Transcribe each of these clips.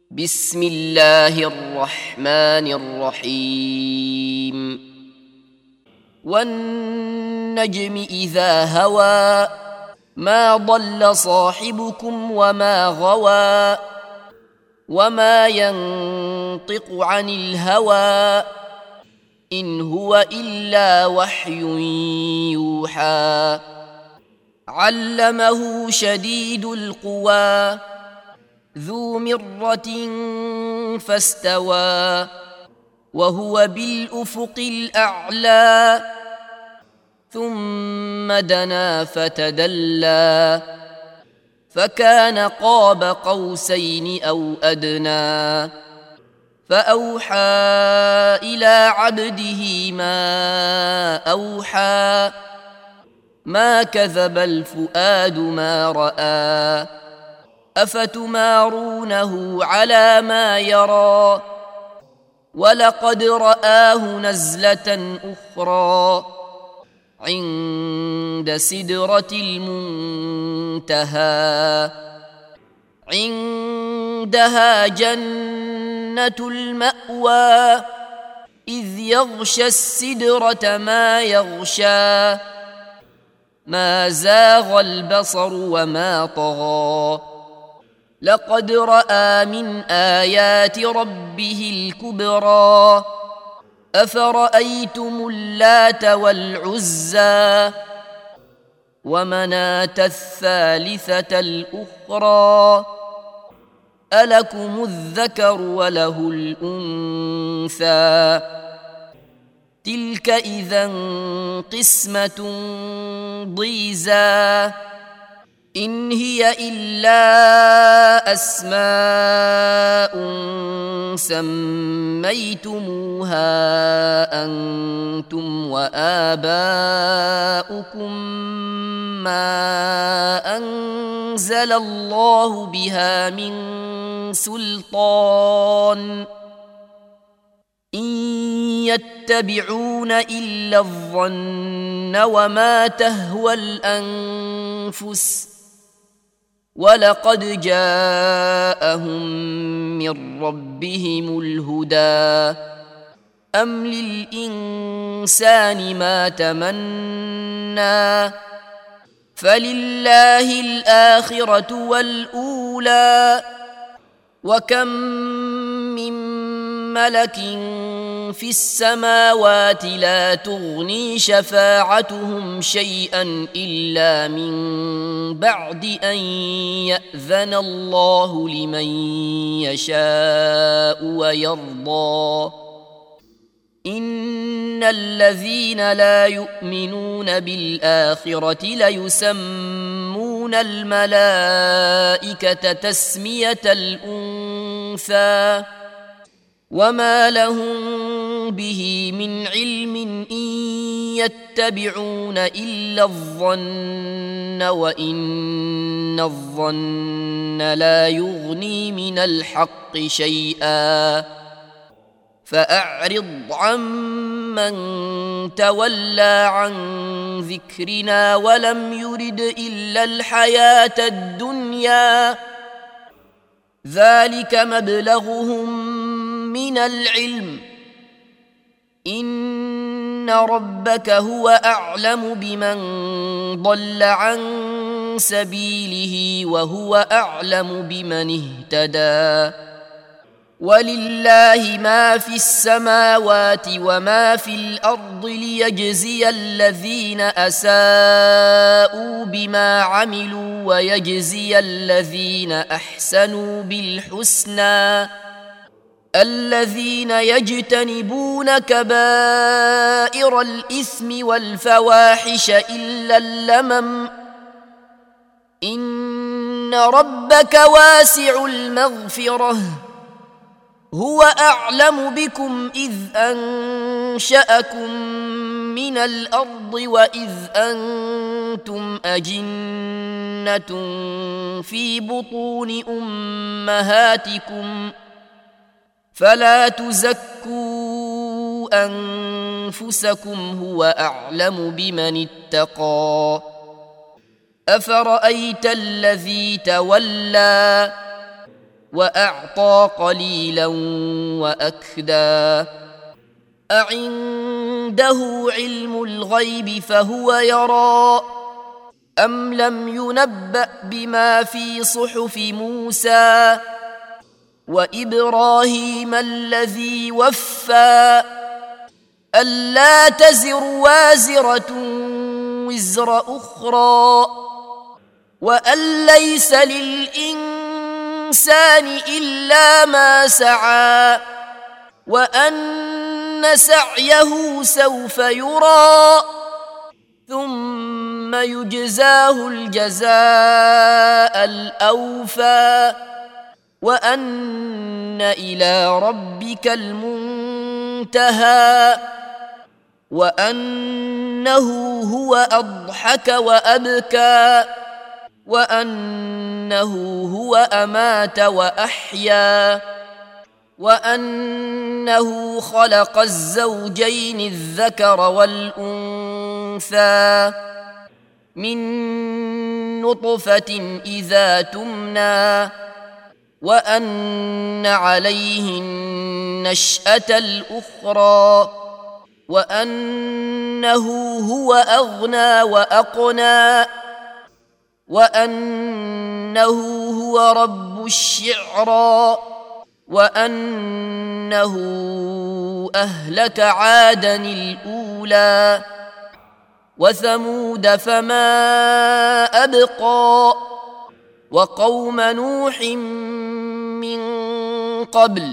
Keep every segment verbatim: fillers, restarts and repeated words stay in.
بسم الله الرحمن الرحيم والنجم إذا هوى ما ضل صاحبكم وما غوى وما ينطق عن الهوى إن هو إلا وحي يوحى علمه شديد القوى ذو مرة فاستوى وهو بالأفق الأعلى ثم دنا فتدلى فكان قاب قوسين أو أدنى فأوحى إلى عبده ما أوحى ما كذب الفؤاد ما رأى أفتمارونه على ما يرى ولقد رآه نزلة أخرى عند سدرة المنتهى عندها جنة المأوى إذ يغشى السدرة ما يغشى ما زاغ البصر وما طغى لقد رأى من آيات ربه الكبرى أفرأيتم اللات والعزى ومناة الثالثة الأخرى ألكم الذكر وله الأنثى تلك إذا قسمة ضيزى إن هي إلا أسماء سميتموها أنتم وآباؤكم ما أنزل الله بها من سلطان إن يتبعون إلا الظن وما تهوى الأنفس ولقد جاءهم من ربهم الهدى أم للإنسان ما تمنى فلله الآخرة والأولى وكم من ملك في السماوات لا تغني شفاعتهم شيئا إلا من بعد أن يأذن الله لمن يشاء ويرضى إن الذين لا يؤمنون بالآخرة ليسمون الملائكة تسمية الأنثى وما لهم به من علم إن يتبعون إلا الظن وإن الظن لا يغني من الحق شيئا فأعرض عمن تولى عن ذكرنا ولم يرد إلا الحياة الدنيا ذلك مبلغهم من العلم إن ربك هو أعلم بمن ضل عن سبيله وهو أعلم بمن اهتدى ولله ما في السماوات وما في الأرض ليجزي الذين أساءوا بما عملوا ويجزي الذين أحسنوا بالحسنى الذين يجتنبون كبائر الإثم والفواحش إلا اللمم إن ربك واسع المغفرة هو أعلم بكم إذ أنشأكم من الأرض وإذ أنتم أجنة في بطون أمهاتكم فلا تزكوا أنفسكم هو أعلم بمن اتقى أفرأيت الذي تولى وأعطى قليلا وأكدى أعنده علم الغيب فهو يرى أم لم ينبأ بما في صحف موسى وإبراهيم الذي وفى ألا تزر وازرة وزر أخرى وأن ليس للإنسان إلا ما سعى وأن سعيه سوف يرى ثم يجزاه الجزاء الأوفى وأن إلى ربك المنتهى وأنه هو أضحك وأبكى وأنه هو أمات وأحيا وأنه خلق الزوجين الذكر والأنثى من نطفة إذا تمنى وأن عليه النشأة الأخرى وأنه هو أغنى وأقنى وأنه هو رب الشعرى وأنه أهلك عادا الأولى وثمود فما أبقى وقوم نوح من قبل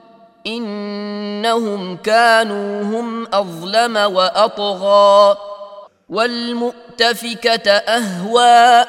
إنهم كانوا هم أظلم وأطغى والمؤتفكة أهوى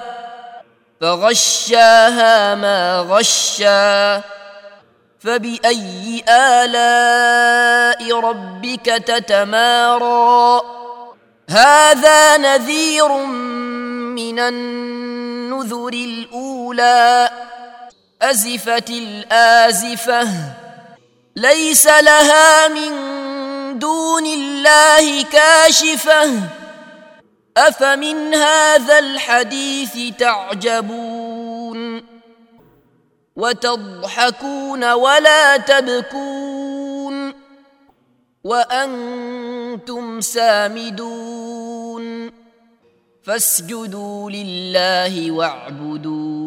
فغشاها ما غشا فبأي آلاء ربك تتمارى هذا نذير من النذر الأولى أزفت الآزفة ليس لها من دون الله كاشفة أفمن هذا الحديث تعجبون وتضحكون ولا تبكون وأنتم سامدون فاسجدوا لله واعبدوا